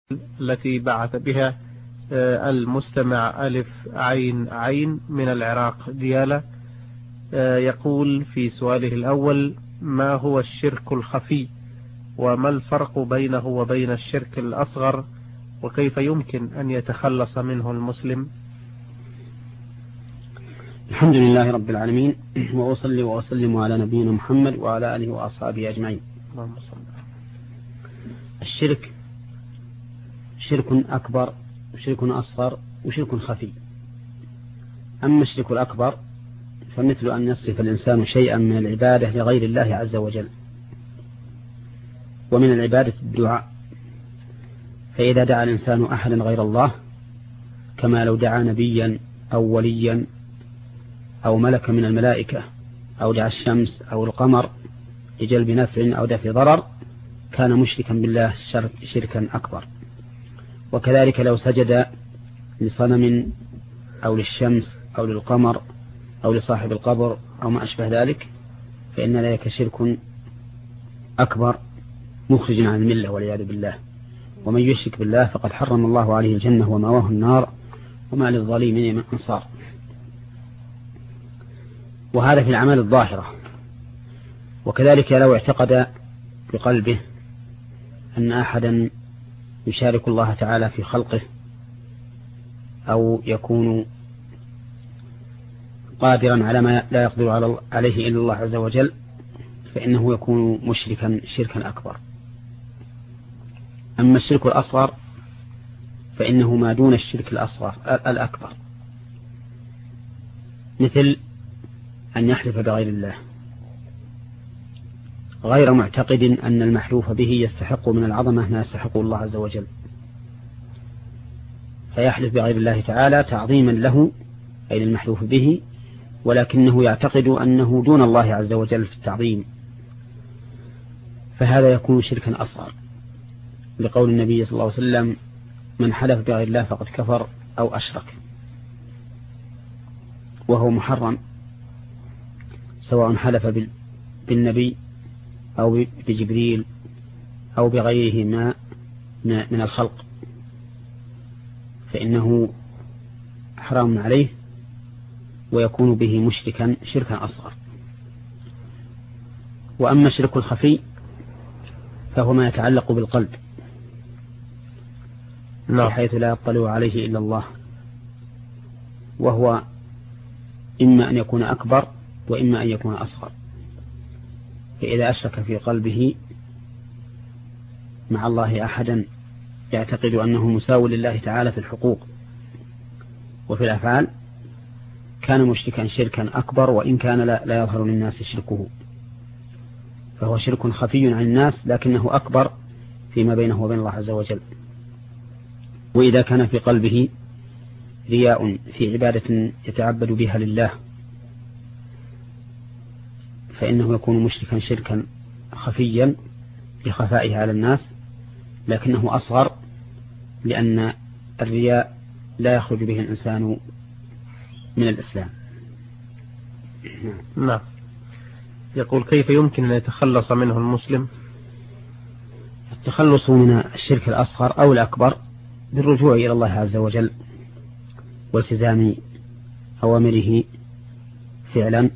التي بعث بها المستمع ألف عين عين من العراق ديالى، يقول في سؤاله الأول: ما هو الشرك الخفي، وما الفرق بينه وبين الشرك الأصغر، وكيف يمكن أن يتخلص منه المسلم؟ الحمد لله رب العالمين، وأصلي وأسلم على نبينا محمد وعلى آله وأصحابه أجمعين. الشرك شرك أكبر وشرك أصغر وشرك خفي. أما الشرك الأكبر فمثل أن يصرف الإنسان شيئا من العبادة لغير الله عز وجل، ومن العبادة الدعاء، فإذا دعا الإنسان أحدا غير الله كما لو دعا نبيا أو وليا أو ملك من الملائكة، أو دعا الشمس أو القمر لجلب نفع أو دفع ضرر، كان مشركا بالله شركا أكبر. وكذلك لو سجد لصنم أو للشمس أو للقمر أو لصاحب القبر أو ما أشبه ذلك، فإن ذلك شرك أكبر مخرج عن الملة والعياذ بالله. ومن يشرك بالله فقد حرم الله عليه الجنة ومأواه النار وما للظالمين من أنصار. وهذا في الأعمال الظاهرة. وكذلك لو اعتقد بقلبه أن أحدا يشارك الله تعالى في خلقه أو يكون قادرا على ما لا يقدر عليه إلا الله عز وجل، فإنه يكون مشركا شركا أكبر. أما الشرك الأصغر فإنه ما دون الشرك الأكبر، مثل أن يحلف بغير الله غير معتقد أن المحلوف به يستحق من العظمة ما يستحق الله عز وجل، فيحلف بغير الله تعالى تعظيما له أي المحلوف به، ولكنه يعتقد أنه دون الله عز وجل في التعظيم، فهذا يكون شركا أصغر، لقول النبي صلى الله عليه وسلم: من حلف بغير الله فقد كفر أو أشرك. وهو محرم سواء حلف بالنبي أو بجبريل أو بغيره ما من الخلق، فإنه حرام عليه ويكون به مشركا شركا أصغر. وأما الشرك الخفي فهو ما يتعلق بالقلب بحيث لا يطلع عليه إلا الله، وهو إما أن يكون أكبر وإما أن يكون أصغر. فإذا أشرك في قلبه مع الله أحدا يعتقد أنه مساو لله تعالى في الحقوق وفي الأفعال، كان مشركا شركا أكبر، وإن كان لا يظهر للناس شركه، فهو شرك خفي عن الناس لكنه أكبر فيما بينه وبين الله عز وجل. وإذا كان في قلبه رياء في عبادة يتعبد بها لله فإنه يكون مشركا شركا خفيا لخفائه على الناس، لكنه أصغر، لأن الرياء لا يخرج به الإنسان من الإسلام. نعم. يقول: كيف يمكن أن يتخلص منه المسلم؟ التخلص من الشرك الأصغر أو الأكبر بالرجوع إلى الله عز وجل والتزام أوامره فعلا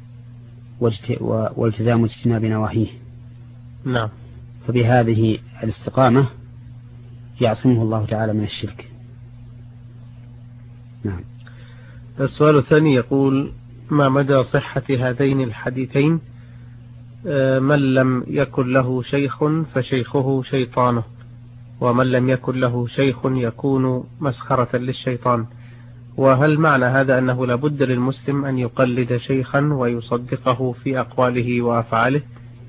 والتزام اجتناب نواهيه. نعم. فبهذه الاستقامة يعصمه الله تعالى من الشرك. نعم. السؤال الثاني يقول: ما مدى صحة هذين الحديثين: من لم يكن له شيخ فشيخه شيطانه، ومن لم يكن له شيخ يكون مسخرة للشيطان؟ وهل معنى هذا أنه لا بد للمسلم أن يقلد شيخا ويصدقه في أقواله وأفعاله؟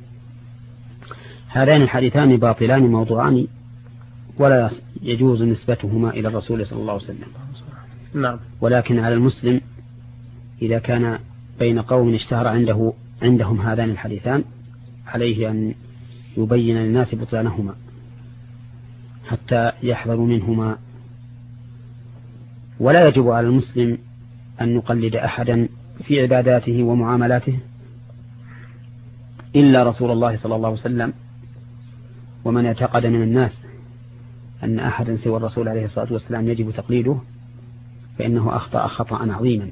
هذان الحديثان باطلان موضوعان ولا يجوز نسبتهما إلى الرسول صلى الله عليه وسلم. نعم. ولكن على المسلم إذا كان بين قوم اشتهر عندهم هذان الحديثان عليه أن يبين للناس بطلانهما حتى يحذروا منهما. ولا يجب على المسلم أن يقلد أحدا في عباداته ومعاملاته إلا رسول الله صلى الله عليه وسلم، ومن اعتقد من الناس أن أحدا سوى الرسول عليه الصلاة والسلام يجب تقليده فإنه أخطأ خطأ عظيما.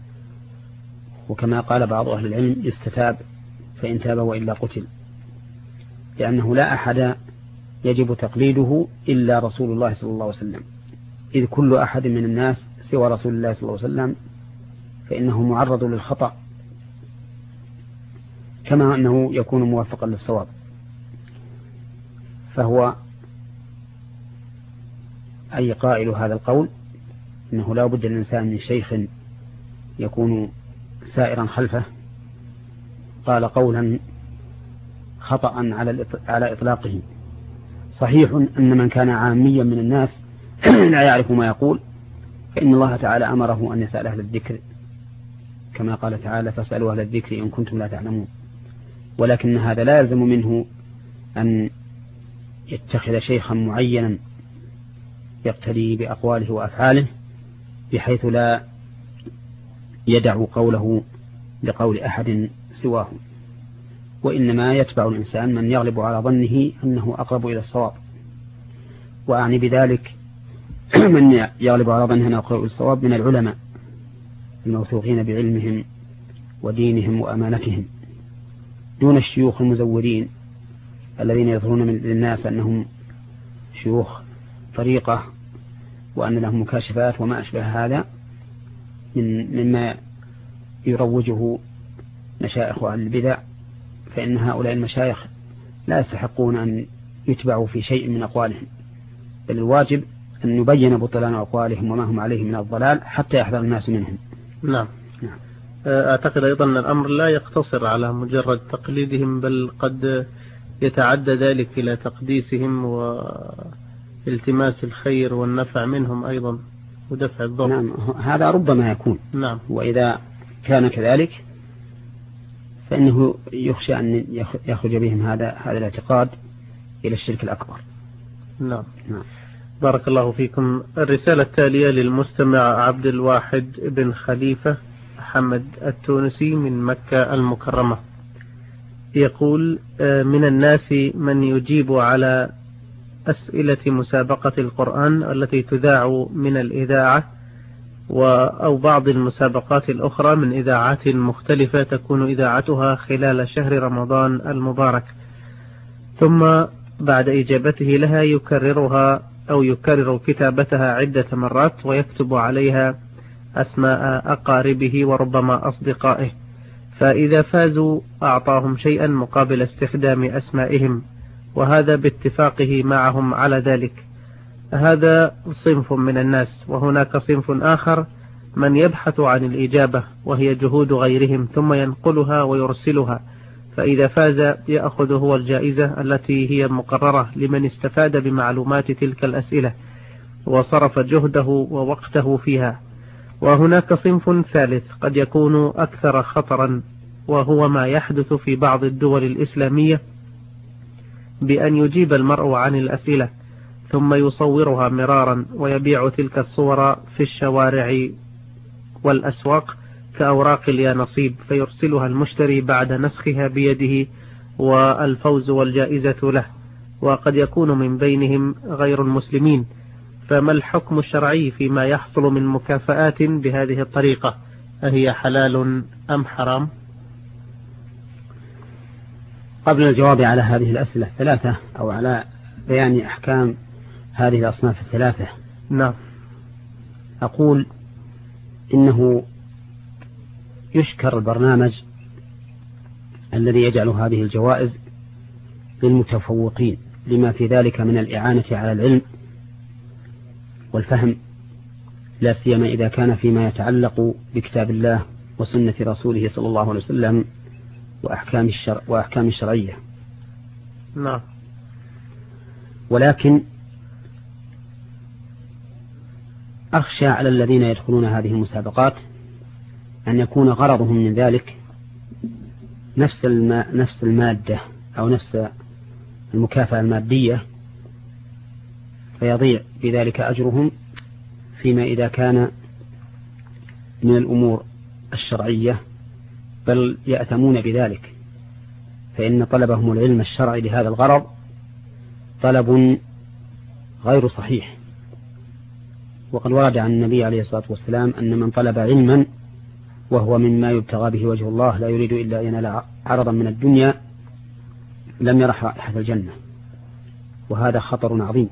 وكما قال بعض أهل العلم يستتاب فإن تاب وإلا قتل، لأنه لا أحد يجب تقليده إلا رسول الله صلى الله عليه وسلم، إذ كل أحد من الناس سوى رسول الله صلى الله عليه وسلم فإنه معرض للخطأ كما أنه يكون موافقا للصواب. فهو أي قائل هذا القول أنه لا بد للإنسان من شيخ يكون سائرا خلفه قال قولا خطأ على إطلاقه. صحيح أن من كان عاميا من الناس لا يعرف ما يقول فإن الله تعالى أمره أن يسأل أهل الذكر كما قال تعالى فاسألوا أهل الذكر إن كنتم لا تعلمون، ولكن هذا لا يلزم منه أن يتخذ شيخا معينا يقتدي بأقواله وأفعاله بحيث لا يدع قوله لقول أحد سواه، وإنما يتبع الإنسان من يغلب على ظنه أنه أقرب إلى الصواب. وأعني بذلك من يغلب على ظنه أنه أقرب إلى الصواب من العلماء الموثوقين بعلمهم ودينهم وأمانتهم، دون الشيوخ المزورين الذين يظهرون للناس أنهم شيوخ طريقة وأن لهم مكاشفات وما أشبه هذا مما يروجه مشايخ أهل البدع، فإن هؤلاء المشايخ لا يستحقون أن يتبعوا في شيء من أقوالهم، بل الواجب أن يبين بطلان أقوالهم وما هم عليه من الضلال حتى يحذر الناس منهم. نعم. أعتقد أيضا أن الأمر لا يقتصر على مجرد تقليدهم، بل قد يتعدى ذلك إلى تقديسهم والتماس الخير والنفع منهم أيضا ودفع الضر. نعم، هذا ربما يكون. نعم. وإذا كان كذلك فإنه يخشى أن يخرج بهم هذا الاعتقاد إلى الشرك الأكبر. نعم. بارك الله فيكم. الرسالة التالية للمستمع عبد الواحد بن خليفة حمد التونسي من مكة المكرمة، يقول: من الناس من يجيب على أسئلة مسابقة القرآن التي تذاع من الإذاعة أو بعض المسابقات الأخرى من إذاعات مختلفة تكون إذاعتها خلال شهر رمضان المبارك، ثم بعد إجابته لها يكررها أو يكرر كتابتها عدة مرات ويكتب عليها أسماء أقاربه وربما أصدقائه، فإذا فازوا أعطاهم شيئا مقابل استخدام أسمائهم، وهذا باتفاقه معهم على ذلك. هذا صنف من الناس، وهناك صنف آخر من يبحث عن الإجابة وهي جهود غيرهم ثم ينقلها ويرسلها، فإذا فاز يأخذ هو الجائزة التي هي مقررة لمن استفاد بمعلومات تلك الأسئلة وصرف جهده ووقته فيها. وهناك صنف ثالث قد يكون أكثر خطرا، وهو ما يحدث في بعض الدول الإسلامية بأن يجيب المرء عن الأسئلة ثم يصورها مرارا ويبيع تلك الصور في الشوارع والأسواق كأوراق اليانصيب، فيرسلها المشتري بعد نسخها بيده والفوز والجائزة له، وقد يكون من بينهم غير المسلمين. فما الحكم الشرعي فيما يحصل من مكافآت بهذه الطريقة؟ أهي حلال أم حرام؟ قبل الجواب على هذه الأسئلة الثلاثة أو على بيان أحكام هذه الأصناف الثلاثة، نعم، أقول إنه يشكر البرنامج الذي يجعل هذه الجوائز للمتفوقين لما في ذلك من الإعانة على العلم والفهم، لا سيما إذا كان فيما يتعلق بكتاب الله وسنة رسوله صلى الله عليه وسلم وأحكام الشرعية. نعم. ولكن أخشى على الذين يدخلون هذه المسابقات أن يكون غرضهم من ذلك نفس المادة أو نفس المكافأة المادية، فيضيع بذلك أجرهم فيما إذا كان من الأمور الشرعية، بل يأثمون بذلك، فإن طلبهم العلم الشرعي لهذا الغرض طلب غير صحيح. وقد ورد عن النبي عليه الصلاة والسلام أن من طلب علما وهو مما يبتغى به وجه الله لا يريد إلا أن ينال عرضا من الدنيا لم يرح رائحة الجنة، وهذا خطر عظيم.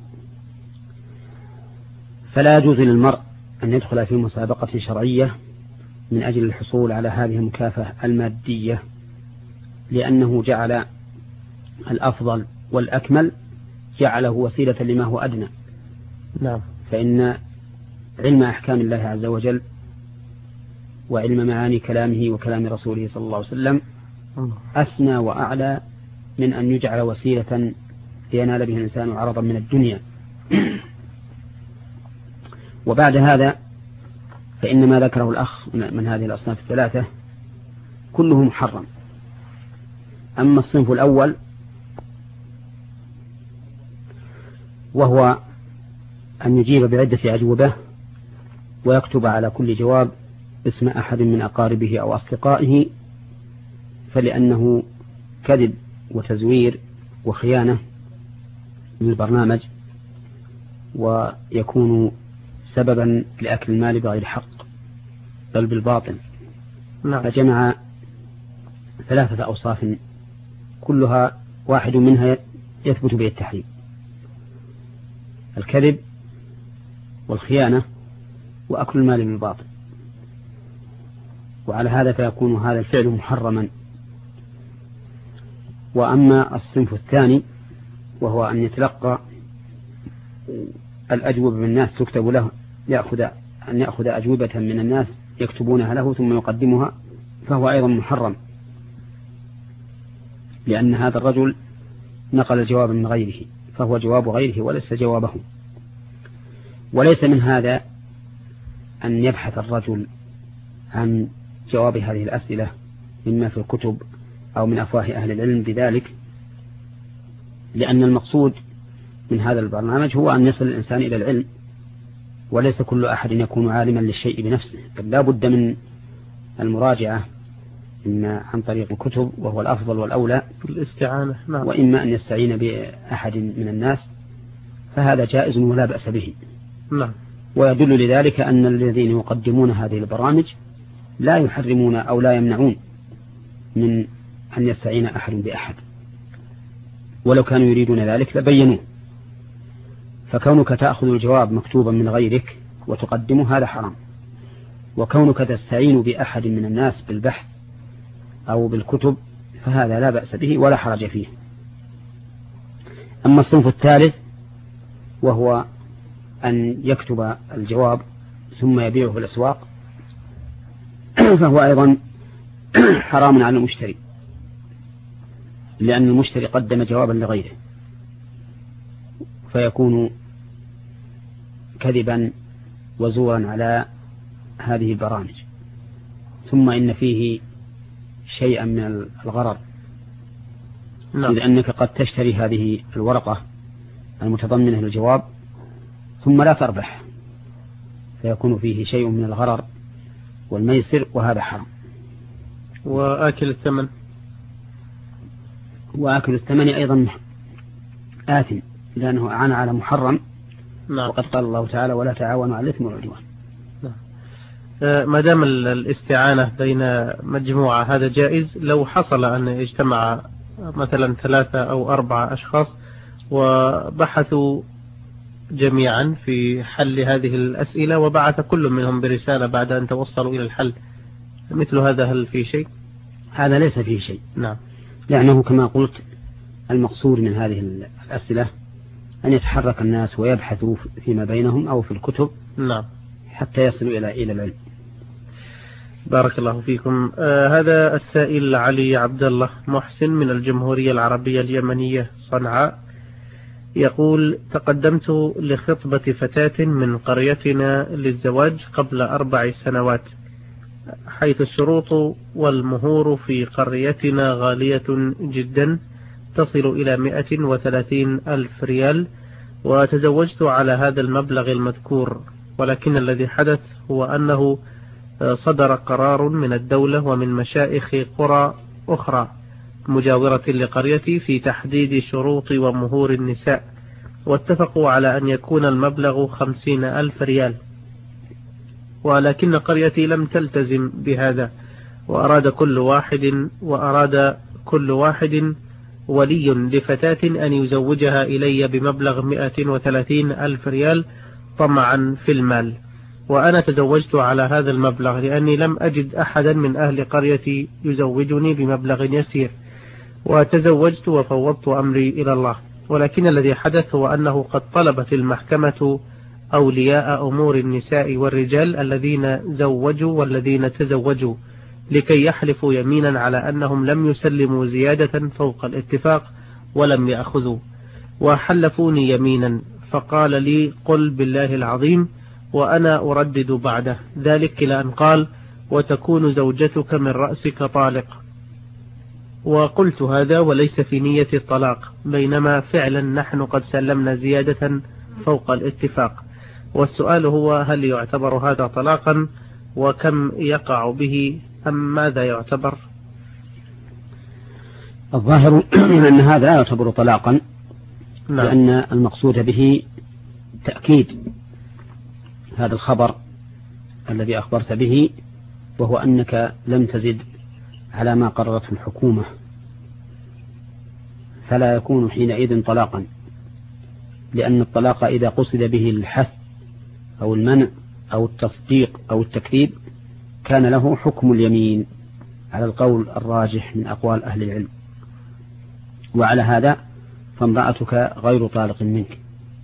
فلا يجوز للمرء أن يدخل في مسابقة شرعية من أجل الحصول على هذه المكافأة المادية، لأنه جعل الأفضل والأكمل جعله وسيلة لما هو أدنى. نعم. فإن علم أحكام الله عز وجل وعلم معاني كلامه وكلام رسوله صلى الله عليه وسلم أسنى وأعلى من أن يجعل وسيلة لينال به الإنسان عرضا من الدنيا. وبعد هذا فإن ما ذكره الأخ من هذه الأصناف الثلاثة كله محرم. أما الصنف الأول وهو أن يجيب بعدة أجوبة ويكتب على كل جواب اسم أحد من أقاربه أو أصدقائه، فلأنه كذب وتزوير وخيانة للبرنامج، ويكون سببا لأكل المال بغير حق بل بالباطل. فجمع ثلاثة أوصاف كلها واحد منها يثبت به التحريم: الكذب والخيانة وأكل المال بالباطل. وعلى هذا فيكون هذا الفعل محرما. وأما الصنف الثاني وهو أن يتلقى الأجوبة من الناس تكتب له، أن يأخذ أجوبة من الناس يكتبونها له ثم يقدمها، فهو أيضا محرم، لأن هذا الرجل نقل الجواب من غيره، فهو جواب غيره وليس جوابه. وليس من هذا أن يبحث الرجل عن جواب هذه الأسئلة مما في الكتب أو من أفواه أهل العلم بذلك، لأن المقصود من هذا البرنامج هو أن يصل الإنسان إلى العلم، وليس كل أحد يكون عالما للشيء بنفسه، بل لا بد من المراجعة إما عن طريق الكتب وهو الأفضل والأولى الاستعانة، نعم. وإما أن يستعين بأحد من الناس، فهذا جائز ولا بأس به. نعم. ويدل لذلك أن الذين يقدمون هذه البرامج لا يحرمون أو لا يمنعون من أن يستعين أحد بأحد، ولو كانوا يريدون ذلك لبينوه. فكونك تأخذ الجواب مكتوبا من غيرك وتقدمه هذا حرام، وكونك تستعين بأحد من الناس بالبحث أو بالكتب فهذا لا بأس به ولا حرج فيه. أما الصنف الثالث وهو أن يكتب الجواب ثم يبيعه في الأسواق، فهو أيضا حرام على المشتري، لأن المشتري قدم جوابا لغيره، فيكون كذبا وزورا على هذه البرامج. ثم إن فيه شيئا من الغرر، لأنك قد تشتري هذه الورقة المتضمنة للجواب ثم لا تربح، فيكون فيه شيء من الغرر والميسر، وهذا حرام. وآكل الثمن أيضا آثم، لأنه أعان على محرم. نعم. وقد قال الله تعالى: ولا تعاونوا على الإثم والعدوان. ما دام الاستعانة بين مجموعة هذا جائز. لو حصل أن اجتمع مثلا 3 أو 4 أشخاص وبحثوا جميعا في حل هذه الأسئلة وبعث كل منهم برسالة بعد أن توصلوا إلى الحل، مثل هذا هل في شيء؟ هذا ليس فيه شيء. نعم. لأنه كما قلت المقصود من هذه الأسئلة أن يتحرك الناس ويبحثوا فيما بينهم أو في الكتب. نعم. حتى يصلوا إلى العلم. بارك الله فيكم. هذا السائل علي عبد الله محسن من الجمهورية العربية اليمنية صنعاء يقول: تقدمت لخطبة فتاة من قريتنا للزواج قبل 4 سنوات، حيث الشروط والمهور في قريتنا غالية جدا تصل إلى 130,000 ريال، وتزوجت على هذا المبلغ المذكور. ولكن الذي حدث هو أنه صدر قرار من الدولة ومن مشائخ قرى أخرى مجاورة لقريتي في تحديد شروط ومهور النساء، واتفقوا على أن يكون المبلغ 50,000 ريال، ولكن قريتي لم تلتزم بهذا، وأراد كل واحد ولي لفتاة أن يزوجها إلي بمبلغ 130,000 ريال طمعا في المال، وأنا تزوجت على هذا المبلغ لأني لم أجد أحدا من أهل قريتي يزوجني بمبلغ يسير، وتزوجت وفوضت أمري إلى الله. ولكن الذي حدث هو أنه قد طلبت المحكمة أولياء أمور النساء والرجال الذين زوجوا والذين تزوجوا لكي يحلفوا يمينا على أنهم لم يسلموا زيادة فوق الاتفاق ولم يأخذوا، وحلفوني يمينا، فقال لي قل بالله العظيم، وأنا أردد بعده ذلك إلى أن قال وتكون زوجتك من رأسك طالق. وقلت هذا وليس في نية الطلاق، بينما فعلا نحن قد سلمنا زيادة فوق الاتفاق. والسؤال هو هل يعتبر هذا طلاقا، وكم يقع به، أم ماذا يعتبر؟ الظاهر أن هذا لا يعتبر طلاقا، نعم. لأن المقصود به تأكيد هذا الخبر الذي أخبرت به، وهو أنك لم تزد على ما قررته الحكومة، فلا يكون حينئذ طلاقا، لأن الطلاق إذا قصد به الحث أو المنع أو التصديق أو التكذيب كان له حكم اليمين على القول الراجح من أقوال أهل العلم. وعلى هذا فامرأتك غير طالق منك،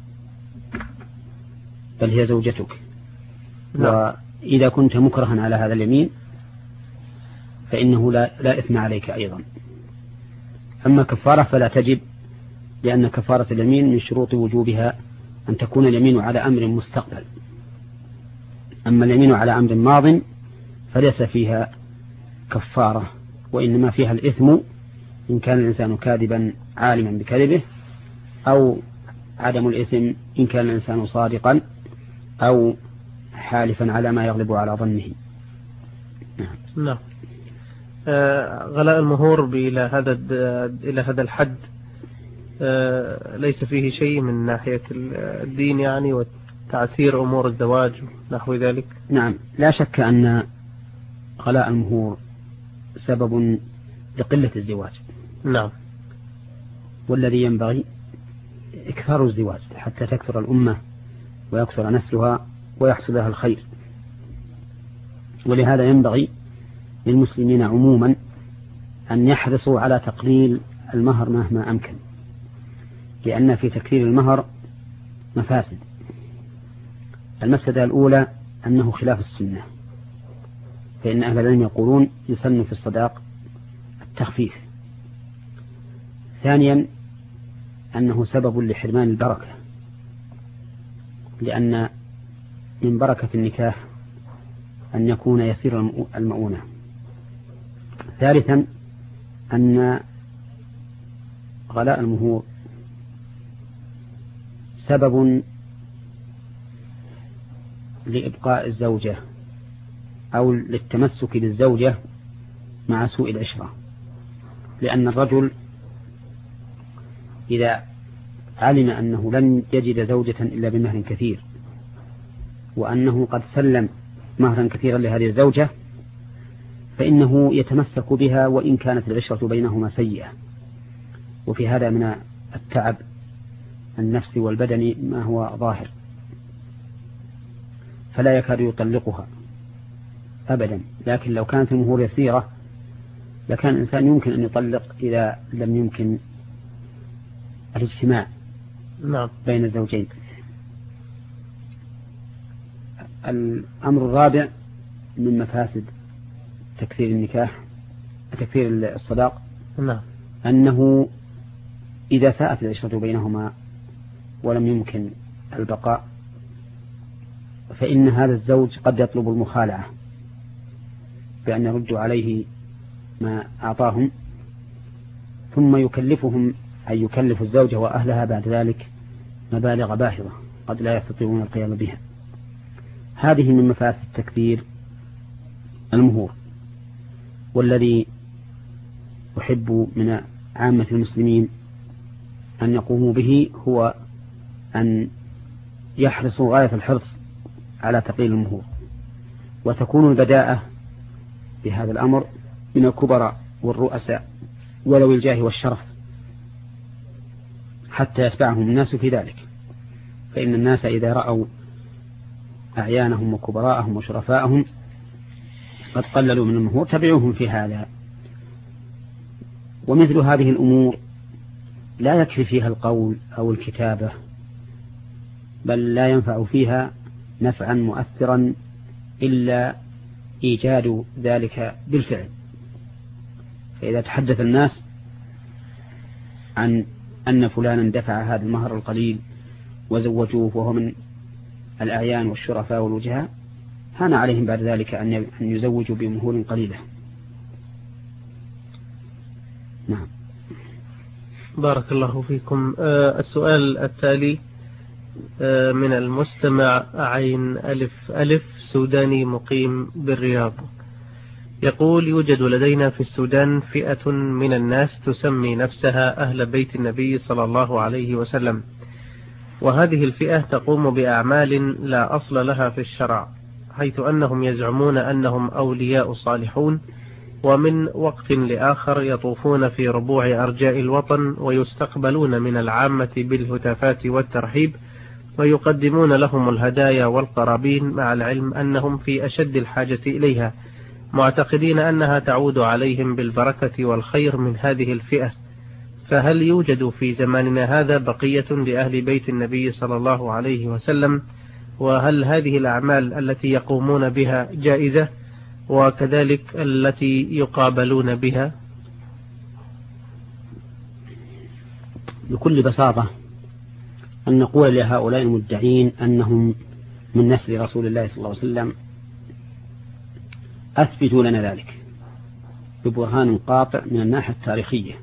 بل هي زوجتك. وإذا كنت مكرها على هذا اليمين فإنه لا إثم عليك أيضا. أما كفارة فلا تجب، لأن كفارة اليمين من شروط وجوبها أن تكون اليمين على أمر مستقبل. أما اليمين على أمر ماض فليس فيها كفارة، وإنما فيها الإثم إن كان الإنسان كاذبا عالما بكذبه، أو عدم الإثم إن كان الإنسان صادقا أو حالفا على ما يغلب على ظنه. نعم. غلاء المهور إلى هذا الحد ليس فيه شيء من ناحية الدين يعني، وتعسير أمور الزواج نحو ذلك. نعم، لا شك أن غلاء المهور سبب لقلة الزواج. نعم. والذي ينبغي إكثار الزواج حتى تكثر الأمة ويكثر نسلها ويحصل لها الخير. ولهذا ينبغي للمسلمين عموما أن يحرصوا على تقليل المهر مهما أمكن، لأن في تكثير المهر مفاسد. المفسدة الأولى أنه خلاف السنة، فإن أهل العلم يقولون يسن في الصداق التخفيف. ثانيا أنه سبب لحرمان البركة، لأن من بركة النكاح أن يكون يسير المؤونة. ثالثا أن غلاء المهور سبب لإبقاء الزوجة أو للتمسك بالزوجة مع سوء العشرة، لأن الرجل إذا علم أنه لن يجد زوجة إلا بمهر كثير، وأنه قد سلم مهرا كثيرا لهذه الزوجة، فإنه يتمسك بها وإن كانت العشرة بينهما سيئة. وفي هذا من التعب النفسي والبدني ما هو ظاهر، فلا يكاد يطلقها أبدا. لكن لو كانت المهور يسيرة لكان الإنسان يمكن أن يطلق إذا لم يمكن الاجتماع بين الزوجين. الأمر الرابع من مفاسد تكثير النكاح تكثير الصداق أنه إذا ساءت العشرة بينهما ولم يمكن البقاء فإن هذا الزوج قد يطلب المخالعة بأن يردوا عليه ما أعطاهم، ثم يكلفهم أي يكلف الزوجة وأهلها بعد ذلك مبالغ باهظة قد لا يستطيعون القيام بها. هذه من مفاسد تكثير المهور. والذي أحب من عامة المسلمين أن يقوموا به هو أن يحرصوا غاية الحرص على تقليل المهور، وتكون البداءة بهذا الأمر من الكبراء والرؤساء وذوي الجاه والشرف حتى يتبعهم الناس في ذلك، فإن الناس إذا رأوا أعيانهم وكبراءهم وشرفاءهم قد قللوا من المهور تبعوهم في هذا. ومثل هذه الأمور لا يكفي فيها القول أو الكتابة، بل لا ينفع فيها نفعا مؤثرا إلا إيجاد ذلك بالفعل. فإذا تحدث الناس عن أن فلانا دفع هذا المهر القليل وزوجوه وهو من الأعيان والشرفاء والوجهاء، هان عليهم بعد ذلك أن يزوجوا بمهور قليلة. نعم. بارك الله فيكم. السؤال التالي من المستمع عين ألف ألف سوداني مقيم بالرياض، يقول: يوجد لدينا في السودان فئة من الناس تسمي نفسها أهل بيت النبي صلى الله عليه وسلم، وهذه الفئة تقوم بأعمال لا أصل لها في الشرع، حيث أنهم يزعمون أنهم أولياء صالحون، ومن وقت لآخر يطوفون في ربوع أرجاء الوطن ويستقبلون من العامة بالهتافات والترحيب، ويقدمون لهم الهدايا والقرابين، مع العلم أنهم في أشد الحاجة إليها، معتقدين أنها تعود عليهم بالبركة والخير من هذه الفئة. فهل يوجد في زماننا هذا بقية لأهل بيت النبي صلى الله عليه وسلم؟ وهل هذه الأعمال التي يقومون بها جائزة، وكذلك التي يقابلون بها؟ بكل بساطة أن نقول لهؤلاء المدعين أنهم من نسل رسول الله صلى الله عليه وسلم: أثبتوا لنا ذلك ببرهان قاطع من الناحية التاريخية.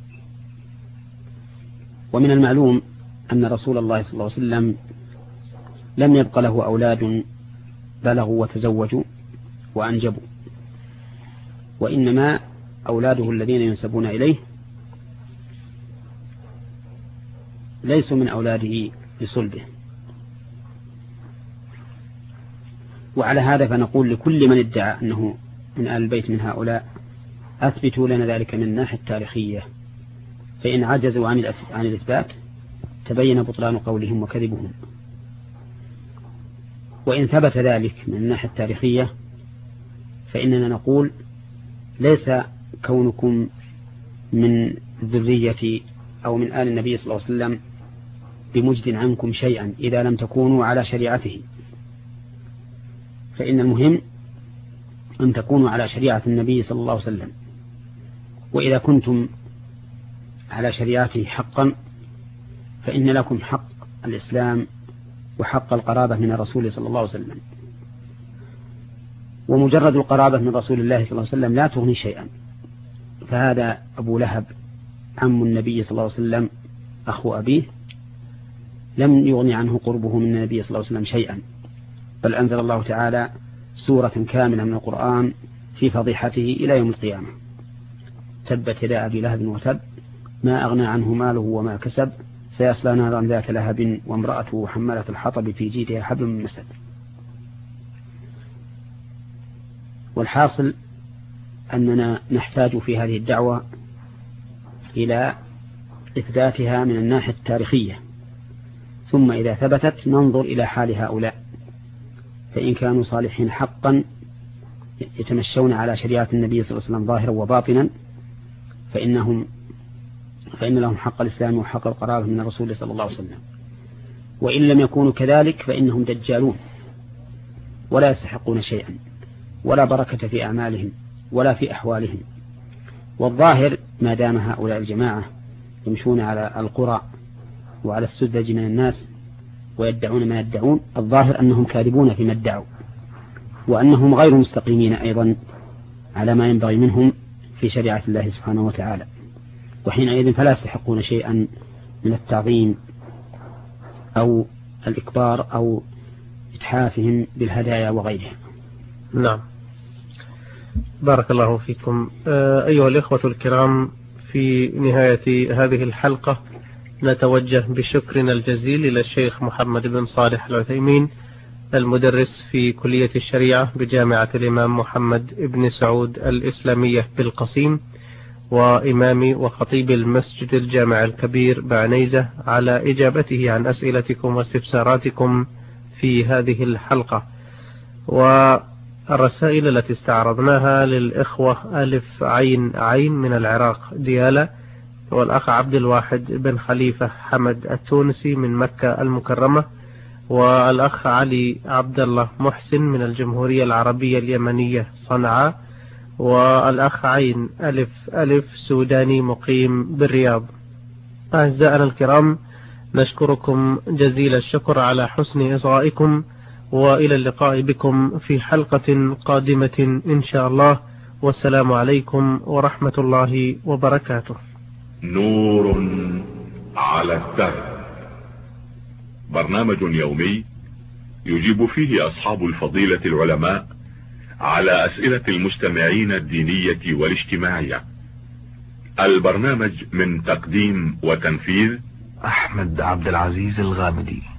ومن المعلوم أن رسول الله صلى الله عليه وسلم لم يبق له أولاد بلغوا وتزوجوا وأنجبوا، وإنما أولاده الذين ينسبون إليه ليسوا من أولاده بصلبه. وعلى هذا فنقول لكل من ادعى أنه من آل البيت من هؤلاء: أثبتوا لنا ذلك من الناحية التاريخية، فإن عجزوا عن الإثبات تبين بطلان قولهم وكذبهم. وإن ثبت ذلك من الناحية التاريخية فإننا نقول: ليس كونكم من ذرية أو من آل النبي صلى الله عليه وسلم بمجد عنكم شيئا إذا لم تكونوا على شريعته، فإن المهم أن تكونوا على شريعة النبي صلى الله عليه وسلم. وإذا كنتم على شريعته حقا فإن لكم حق الإسلام وحق القرابة من الرسول صلى الله عليه وسلم. ومجرد القرابة من رسول الله صلى الله عليه وسلم لا تغني شيئا، فهذا أبو لهب عم النبي صلى الله عليه وسلم أخو أبيه لم يغني عنه قربه من النبي صلى الله عليه وسلم شيئا، بل أنزل الله تعالى سورة كاملة من القرآن في فضيحته إلى يوم القيامة: تبت يدا أبي لهب وتب ما أغنى عنه ماله وما كسب سيصلى نارا ذات لهب وامرأته حمالة الحطب في جيدها حبل من مسد. والحاصل أننا نحتاج في هذه الدعوة إلى إثباتها من الناحية التاريخية، ثم إذا ثبتت ننظر إلى حال هؤلاء، فإن كانوا صالحين حقا يتمشون على شريعة النبي صلى الله عليه وسلم ظاهرا وباطنا فإن لهم حق الإسلام وحق القرابة من الرسول صلى الله عليه وسلم. وإن لم يكونوا كذلك فإنهم دجالون ولا يستحقون شيئا، ولا بركة في أعمالهم ولا في أحوالهم. والظاهر ما دام هؤلاء الجماعة يمشون على القرى وعلى السذج من الناس ويدعون ما يدعون، الظاهر أنهم كاذبون فيما ادعوا، وأنهم غير مستقيمين أيضا على ما ينبغي منهم في شريعة الله سبحانه وتعالى، وحينئذ فلا يستحقون شيئا من التعظيم أو الإكبار أو إتحافهم بالهدايا وغيرها. نعم. بارك الله فيكم. أيها الإخوة الكرام، في نهاية هذه الحلقة نتوجه بشكرنا الجزيل إلى الشيخ محمد بن صالح العثيمين، المدرس في كلية الشريعة بجامعة الإمام محمد بن سعود الإسلامية بالقصيم، وإمام وخطيب المسجد الجامع الكبير بعنيزة، على إجابته عن أسئلتكم واستفساراتكم في هذه الحلقة. والرسائل التي استعرضناها للإخوة ألف عين عين من العراق ديالى، والأخ عبد الواحد بن خليفة حمد التونسي من مكة المكرمة، والأخ علي عبد الله محسن من الجمهورية العربية اليمنية صنعاء، والأخ عين ألف ألف سوداني مقيم بالرياض. أعزائنا الكرام، نشكركم جزيل الشكر على حسن إصغائكم، وإلى اللقاء بكم في حلقة قادمة إن شاء الله، والسلام عليكم ورحمة الله وبركاته. نور على الدرب، برنامج يومي يجيب فيه أصحاب الفضيلة العلماء على أسئلة المستمعين الدينية والاجتماعية. البرنامج من تقديم وتنفيذ أحمد عبد العزيز الغامدي.